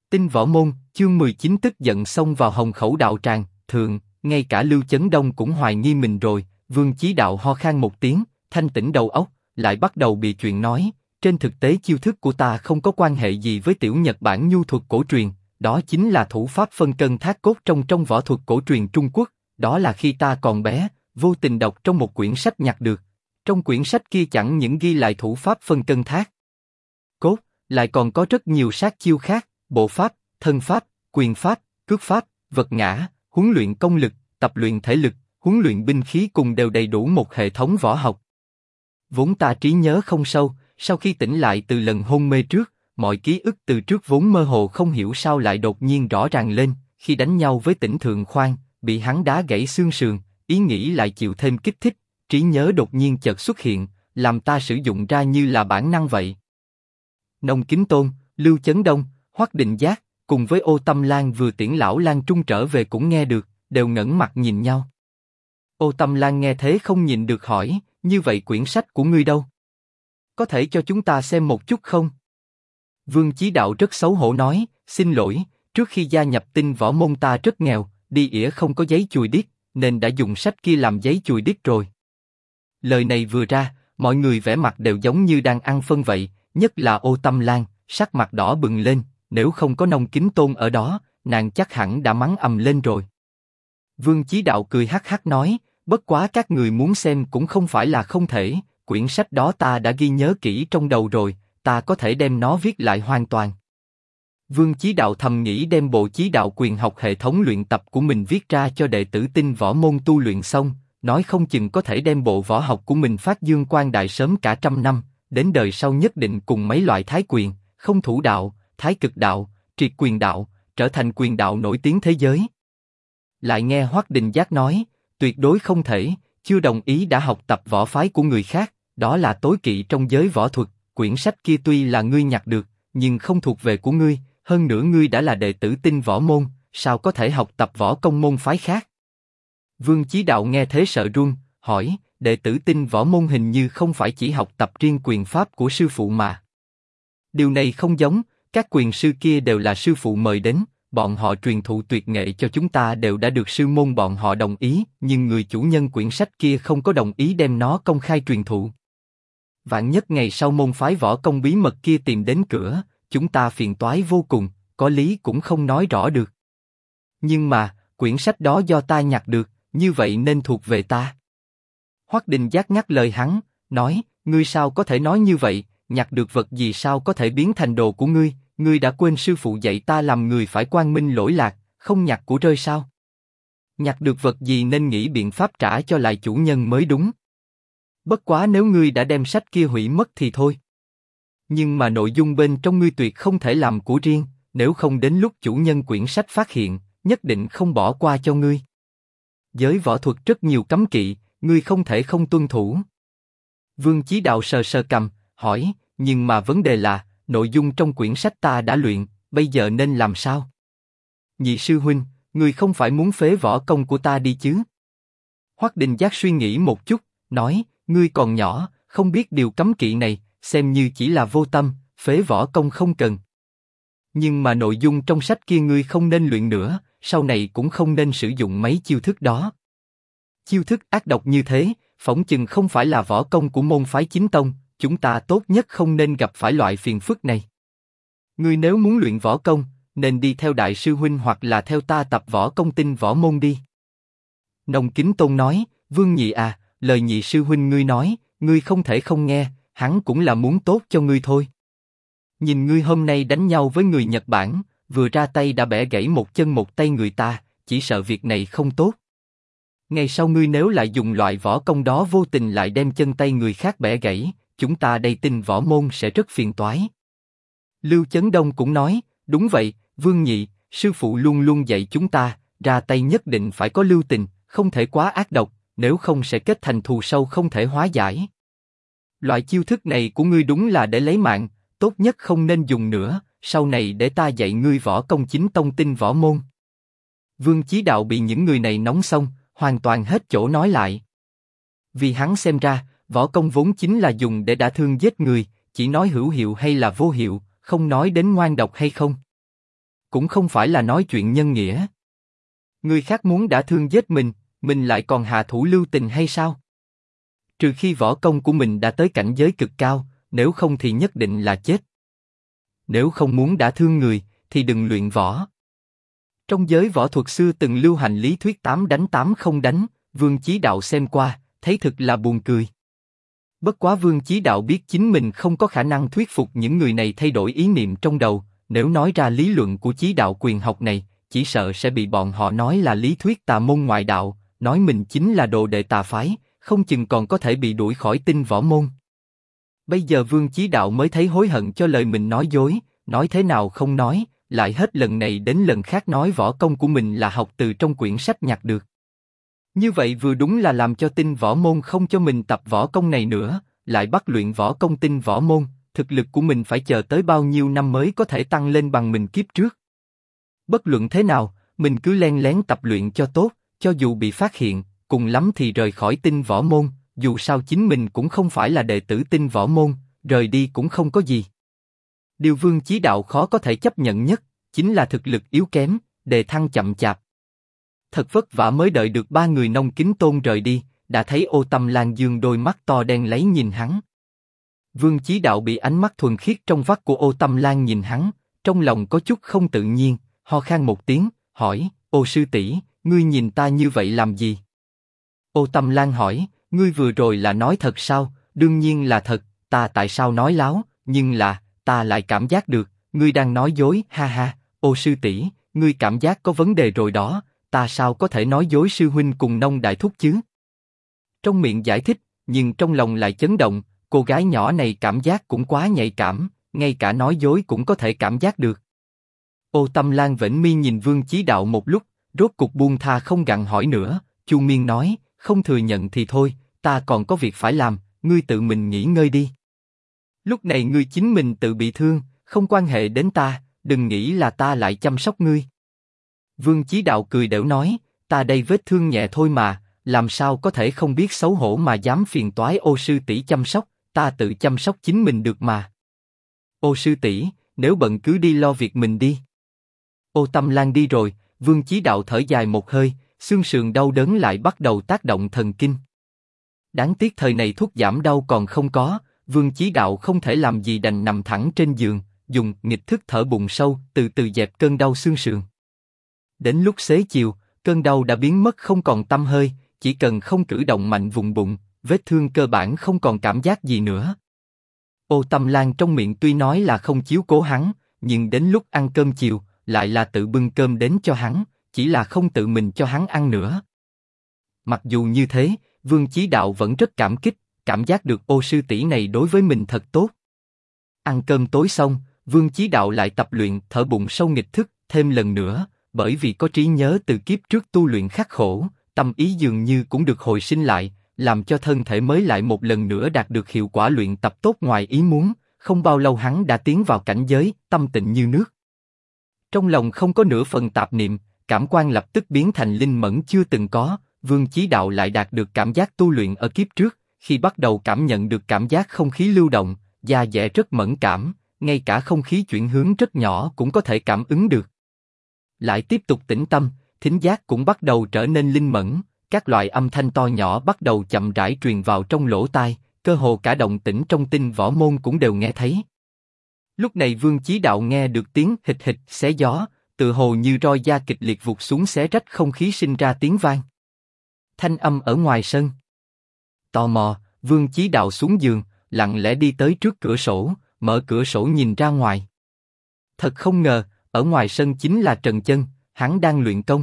Tinh Võ Môn, chương 19 tức giận xông vào Hồng Khẩu đạo tràng, thượng, ngay cả Lưu Chấn Đông cũng hoài nghi mình rồi. Vương Chí Đạo ho khan một tiếng, thanh tỉnh đầu óc, lại bắt đầu bịa chuyện nói, trên thực tế chiêu thức của ta không có quan hệ gì với tiểu Nhật Bản nhu thuật cổ truyền, đó chính là thủ pháp phân cân thác cốt trong võ thuật cổ truyền Trung Quốc, đó là khi ta còn bé, vô tình đọc trong một quyển sách nhặt được. Trong quyển sách kia chẳng những ghi lại thủ pháp phân cân thác cốt, lại còn có rất nhiều sát chiêu khác, bộ pháp, thân pháp, quyền pháp, cước pháp, vật ngã, huấn luyện công lực, tập luyện thể lực, huấn luyện binh khí cùng đều đầy đủ một hệ thống võ học. Vốn ta trí nhớ không sâu, sau khi tỉnh lại từ lần hôn mê trước, mọi ký ức từ trước vốn mơ hồ không hiểu sao lại đột nhiên rõ ràng lên. Khi đánh nhau với Tỉnh Thượng Khoan, bị hắn đá gãy xương sườn, ý nghĩ lại chịu thêm kích thích, trí nhớ đột nhiên chợt xuất hiện, làm ta sử dụng ra như là bản năng vậy. Nông Kính Tôn, Lưu Chấn Đông, Hoắc Định Giác cùng với Ô Tâm Lan vừa tiễn lão Lan Trung trở về cũng nghe được, đều ngẩng mặt nhìn nhau. Ô Tâm Lan nghe thế không nhịn được hỏi, như vậy quyển sách của ngươi đâu? Có thể cho chúng ta xem một chút không? Vương Chí Đạo rất xấu hổ nói, xin lỗi, trước khi gia nhập Tinh Võ Môn ta rất nghèo, đi ỉa không có giấy chùi điếc, nên đã dùng sách kia làm giấy chùi điếc rồi. Lời này vừa ra, mọi người vẻ mặt đều giống như đang ăn phân vậy, nhất là Ô Tâm Lan, sắc mặt đỏ bừng lên, nếu không có Nông Kính Tôn ở đó, nàng chắc hẳn đã mắng ầm lên rồi. Vương Chí Đạo cười hắc hắc nói, bất quá các người muốn xem cũng không phải là không thể, quyển sách đó ta đã ghi nhớ kỹ trong đầu rồi, ta có thể đem nó viết lại hoàn toàn. Vương Chí Đạo thầm nghĩ đem bộ Chí Đạo quyền học hệ thống luyện tập của mình viết ra cho đệ tử Tinh Võ Môn tu luyện xong, nói không chừng có thể đem bộ võ học của mình phát dương quang đại sớm cả trăm năm, đến đời sau nhất định cùng mấy loại thái quyền, không thủ đạo, thái cực đạo, triệt quyền đạo, trở thành quyền đạo nổi tiếng thế giới. Lại nghe Hoắc Định Giác nói, tuyệt đối không thể, chưa đồng ý đã học tập võ phái của người khác, đó là tối kỵ trong giới võ thuật, quyển sách kia tuy là ngươi nhặt được, nhưng không thuộc về của ngươi, hơn nữa ngươi đã là đệ tử Tinh Võ Môn, sao có thể học tập võ công môn phái khác? Vương Chí Đạo nghe thế sợ run, hỏi, đệ tử Tinh Võ Môn hình như không phải chỉ học tập riêng quyền pháp của sư phụ mà. Điều này không giống, các quyền sư kia đều là sư phụ mời đến, bọn họ truyền thụ tuyệt nghệ cho chúng ta đều đã được sư môn bọn họ đồng ý, nhưng người chủ nhân quyển sách kia không có đồng ý đem nó công khai truyền thụ. Vạn nhất ngày sau môn phái võ công bí mật kia tìm đến cửa, chúng ta phiền toái vô cùng, có lý cũng không nói rõ được. Nhưng mà, quyển sách đó do ta nhặt được, như vậy nên thuộc về ta. Hoắc Định Giác ngắt lời hắn, nói, ngươi sao có thể nói như vậy, nhặt được vật gì sao có thể biến thành đồ của ngươi, ngươi đã quên sư phụ dạy ta làm người phải quang minh lỗi lạc, không nhặt của rơi sao? Nhặt được vật gì nên nghĩ biện pháp trả cho lại chủ nhân mới đúng. Bất quá nếu ngươi đã đem sách kia hủy mất thì thôi. Nhưng mà nội dung bên trong ngươi tuyệt không thể làm của riêng, nếu không đến lúc chủ nhân quyển sách phát hiện, nhất định không bỏ qua cho ngươi. Giới võ thuật rất nhiều cấm kỵ, ngươi không thể không tuân thủ. Vương Chí Đạo sờ sờ cằm, hỏi, nhưng mà vấn đề là, nội dung trong quyển sách ta đã luyện, bây giờ nên làm sao? Nhị sư huynh, ngươi không phải muốn phế võ công của ta đi chứ? Hoắc Định Giác suy nghĩ một chút, nói, ngươi còn nhỏ, không biết điều cấm kỵ này, xem như chỉ là vô tâm, phế võ công không cần. Nhưng mà nội dung trong sách kia ngươi không nên luyện nữa, sau này cũng không nên sử dụng mấy chiêu thức đó. Chiêu thức ác độc như thế, phỏng chừng không phải là võ công của môn phái chính tông, chúng ta tốt nhất không nên gặp phải loại phiền phức này. Ngươi nếu muốn luyện võ công, nên đi theo đại sư huynh hoặc là theo ta tập võ công Tinh Võ Môn đi. Nông Kính Tôn nói, Vương Nhị à, lời nhị sư huynh ngươi nói, ngươi không thể không nghe, hắn cũng là muốn tốt cho ngươi thôi. Nhìn ngươi hôm nay đánh nhau với người Nhật Bản, vừa ra tay đã bẻ gãy một chân một tay người ta, chỉ sợ việc này không tốt. Ngày sau ngươi nếu lại dùng loại võ công đó vô tình lại đem chân tay người khác bẻ gãy, chúng ta đây Tinh Võ Môn sẽ rất phiền toái. Lưu Chấn Đông cũng nói, đúng vậy, Vương Nhị, sư phụ luôn luôn dạy chúng ta, ra tay nhất định phải có lưu tình, không thể quá ác độc, nếu không sẽ kết thành thù sâu không thể hóa giải. Loại chiêu thức này của ngươi đúng là để lấy mạng, tốt nhất không nên dùng nữa, sau này để ta dạy ngươi võ công chính tông Tinh Võ Môn. Vương Chí Đạo bị những người này nóng xong, hoàn toàn hết chỗ nói lại. Vì hắn xem ra, võ công vốn chính là dùng để đả thương giết người, chỉ nói hữu hiệu hay là vô hiệu, không nói đến ngoan độc hay không. cũng không phải là nói chuyện nhân nghĩa. Người khác muốn đã thương giết mình lại còn hạ thủ lưu tình hay sao? Trừ khi võ công của mình đã tới cảnh giới cực cao, nếu không thì nhất định là chết. Nếu không muốn đã thương người, thì đừng luyện võ. Trong giới võ thuật xưa từng lưu hành lý thuyết 8 đánh 8 không đánh, Vương Chí Đạo xem qua, thấy thực là buồn cười. Bất quá Vương Chí Đạo biết chính mình không có khả năng thuyết phục những người này thay đổi ý niệm trong đầu, nếu nói ra lý luận của Chí Đạo quyền học này, chỉ sợ sẽ bị bọn họ nói là lý thuyết tà môn ngoại đạo, nói mình chính là đồ đệ tà phái, không chừng còn có thể bị đuổi khỏi tinh võ môn. Bây giờ Vương Chí Đạo mới thấy hối hận cho lời mình nói dối, nói thế nào không nói, lại hết lần này đến lần khác nói võ công của mình là học từ trong quyển sách nhặt được. Như vậy vừa đúng là làm cho tinh võ môn không cho mình tập võ công này nữa, lại bắt luyện võ công tinh võ môn, thực lực của mình phải chờ tới bao nhiêu năm mới có thể tăng lên bằng mình kiếp trước. Bất luận thế nào, mình cứ len lén tập luyện cho tốt, cho dù bị phát hiện, cùng lắm thì rời khỏi tinh võ môn, dù sao chính mình cũng không phải là đệ tử tinh võ môn, rời đi cũng không có gì. Điều Vương Chí Đạo khó có thể chấp nhận nhất, chính là thực lực yếu kém, đề thăng chậm chạp. Thật vất vả mới đợi được 3 người Nông Kính Tôn rời đi, đã thấy Ô Tâm Lan dương đôi mắt to đen lấy nhìn hắn. Vương Chí Đạo bị ánh mắt thuần khiết trong vắt của Ô Tâm Lan nhìn hắn, trong lòng có chút không tự nhiên, ho khan một tiếng, hỏi, Ô sư tỷ, ngươi nhìn ta như vậy làm gì? Ô Tâm Lan hỏi, ngươi vừa rồi là nói thật sao? Đương nhiên là thật, ta tại sao nói láo, nhưng là, ta lại cảm giác được, ngươi đang nói dối, ha ha, Ô sư tỷ, ngươi cảm giác có vấn đề rồi đó, ta sao có thể nói dối sư huynh cùng Nông đại thúc chứ? Trong miệng giải thích, nhưng trong lòng lại chấn động, cô gái nhỏ này cảm giác cũng quá nhạy cảm, ngay cả nói dối cũng có thể cảm giác được. Ô Tâm Lan vểnh mi nhìn Vương Chí Đạo một lúc, rốt cục buông tha không gặng hỏi nữa, Chu Miên nói, không thừa nhận thì thôi, ta còn có việc phải làm, ngươi tự mình nghỉ ngơi đi. Lúc này ngươi chính mình tự bị thương, không quan hệ đến ta, đừng nghĩ là ta lại chăm sóc ngươi. Vương Chí Đạo cười đểu nói, ta đây vết thương nhẹ thôi mà, làm sao có thể không biết xấu hổ mà dám phiền toái Ô sư tỷ chăm sóc, ta tự chăm sóc chính mình được mà. Ô sư tỷ, nếu bận cứ đi lo việc mình đi. Ô Tâm Lan đi rồi, Vương Chí Đạo thở dài một hơi, xương sườn đau đớn lại bắt đầu tác động thần kinh. Đáng tiếc thời này thuốc giảm đau còn không có, Vương Chí Đạo không thể làm gì đành nằm thẳng trên giường, dùng nghịch thức thở bụng sâu, từ từ dẹp cơn đau xương sườn. Đến lúc xế chiều, cơn đau đã biến mất không còn tăm hơi, chỉ cần không cử động mạnh vùng bụng, vết thương cơ bản không còn cảm giác gì nữa. Ô Tâm Lan trong miệng tuy nói là không chiếu cố hắn, nhưng đến lúc ăn cơm chiều, lại là tự bưng cơm đến cho hắn, chỉ là không tự mình cho hắn ăn nữa. Mặc dù như thế, Vương Chí Đạo vẫn rất cảm kích, cảm giác được Ô sư tỷ này đối với mình thật tốt. Ăn cơm tối xong, Vương Chí Đạo lại tập luyện thở bụng sâu nghịch thức thêm lần nữa, bởi vì có trí nhớ từ kiếp trước tu luyện khắc khổ, tâm ý dường như cũng được hồi sinh lại, làm cho thân thể mới lại một lần nữa đạt được hiệu quả luyện tập tốt ngoài ý muốn. Không bao lâu hắn đã tiến vào cảnh giới tâm tịnh như nước. Trong lòng không có nửa phần tạp niệm, cảm quan lập tức biến thành linh mẫn chưa từng có. Vương Chí Đạo lại đạt được cảm giác tu luyện ở kiếp trước, khi bắt đầu cảm nhận được cảm giác không khí lưu động, da dẻ rất mẫn cảm, ngay cả không khí chuyển hướng rất nhỏ cũng có thể cảm ứng được. Lại tiếp tục tĩnh tâm, thính giác cũng bắt đầu trở nên linh mẫn, các loại âm thanh to nhỏ bắt đầu chậm rãi truyền vào trong lỗ tai, cơ hồ cả động tĩnh trong tinh võ môn cũng đều nghe thấy. Lúc này Vương Chí Đạo nghe được tiếng hịch hịch xé gió, tự hồ như roi da kịch liệt vụt xuống xé rách không khí sinh ra tiếng vang. Thanh âm ở ngoài sân. Tò mò, Vương Chí Đạo xuống giường, lặng lẽ đi tới trước cửa sổ, mở cửa sổ nhìn ra ngoài. Thật không ngờ, ở ngoài sân chính là Trần Chân, hắn đang luyện công.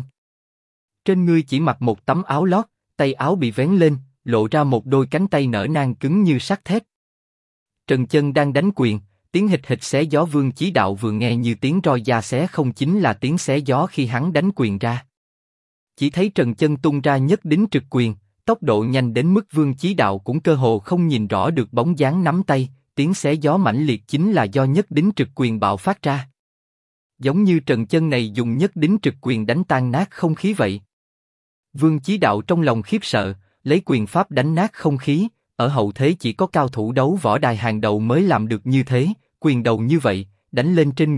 Trên người chỉ mặc một tấm áo lót, tay áo bị vén lên, lộ ra một đôi cánh tay nở nang cứng như sắt thép. Trần Chân đang đánh quyền, tiếng hịch hịch xé gió Vương Chí Đạo vừa nghe như tiếng roi da xé không chính là tiếng xé gió khi hắn đánh quyền ra. Chỉ thấy Trần Chân tung ra nhất đính trực quyền, tốc độ nhanh đến mức Vương Chí Đạo cũng cơ hồ không nhìn rõ được bóng dáng nắm tay, tiếng xé gió mãnh liệt chính là do nhất đính trực quyền bạo phát ra. Giống như Trần Chân này dùng nhất đính trực quyền đánh tan nát không khí vậy. Vương Chí Đạo trong lòng khiếp sợ, lấy quyền pháp đánh nát không khí, ở hậu thế chỉ có cao thủ đấu võ đài hàng đầu mới làm được như thế, quyền đầu như vậy, đánh lên trên người,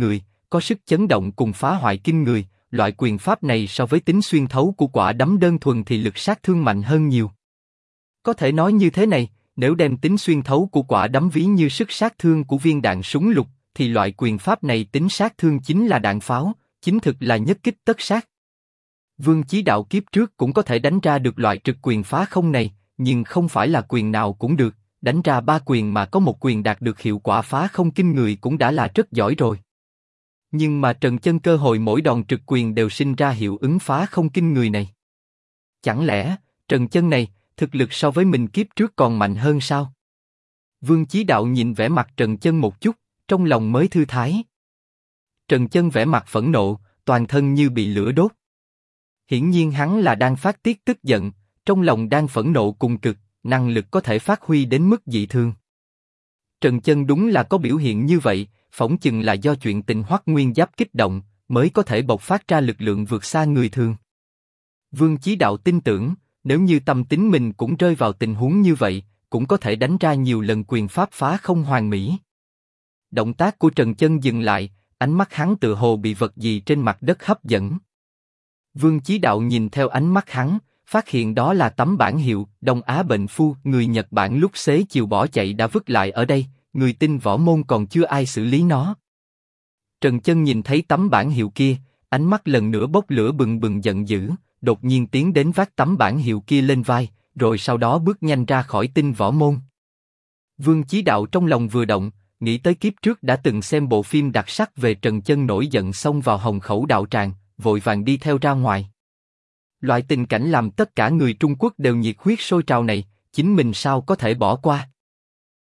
có sức chấn động cùng phá hoại kinh người. Loại quyền pháp này so với tính xuyên thấu của quả đấm đơn thuần thì lực sát thương mạnh hơn nhiều. Có thể nói như thế này, nếu đem tính xuyên thấu của quả đấm ví như sức sát thương của viên đạn súng lục, thì loại quyền pháp này tính sát thương chính là đạn pháo, chính thực là nhất kích tất sát. Vương Chí Đạo kiếp trước cũng có thể đánh ra được loại trực quyền phá không này, nhưng không phải là quyền nào cũng được, đánh ra 3 quyền mà có một quyền đạt được hiệu quả phá không kinh người cũng đã là rất giỏi rồi. Nhưng mà Trần Chân cơ hội mỗi đòn trực quyền đều sinh ra hiệu ứng phá không kinh người này. Chẳng lẽ, Trần Chân này, thực lực so với mình kiếp trước còn mạnh hơn sao? Vương Chí Đạo nhìn vẻ mặt Trần Chân một chút, trong lòng mới thư thái. Trần Chân vẻ mặt phẫn nộ, toàn thân như bị lửa đốt. Hiển nhiên hắn là đang phát tiết tức giận, trong lòng đang phẫn nộ cùng cực, năng lực có thể phát huy đến mức dị thường. Trần Chân đúng là có biểu hiện như vậy, phỏng chừng là do chuyện tình Hoắc Nguyên Giáp kích động, mới có thể bộc phát ra lực lượng vượt xa người thường. Vương Chí Đạo tin tưởng, nếu như tâm tính mình cũng rơi vào tình huống như vậy, cũng có thể đánh ra nhiều lần quyền pháp phá không hoàn mỹ. Động tác của Trần Chân dừng lại, ánh mắt hắn tựa hồ bị vật gì trên mặt đất hấp dẫn. Vương Chí Đạo nhìn theo ánh mắt hắn, phát hiện đó là tấm bản hiệu Đông Á bệnh phu, người Nhật Bản lúc xế chiều bỏ chạy đã vứt lại ở đây, người tinh võ môn còn chưa ai xử lý nó. Trần Chân nhìn thấy tấm bản hiệu kia, ánh mắt lần nữa bốc lửa bừng bừng giận dữ, đột nhiên tiến đến vác tấm bản hiệu kia lên vai, rồi sau đó bước nhanh ra khỏi tinh võ môn. Vương Chí Đạo trong lòng vừa động, nghĩ tới kiếp trước đã từng xem bộ phim đặc sắc về Trần Chân nổi giận xông vào Hồng Khẩu đạo tràng, vội vàng đi theo ra ngoài. Loại tình cảnh làm tất cả người Trung Quốc đều nhiệt huyết sôi trào này, chính mình sao có thể bỏ qua?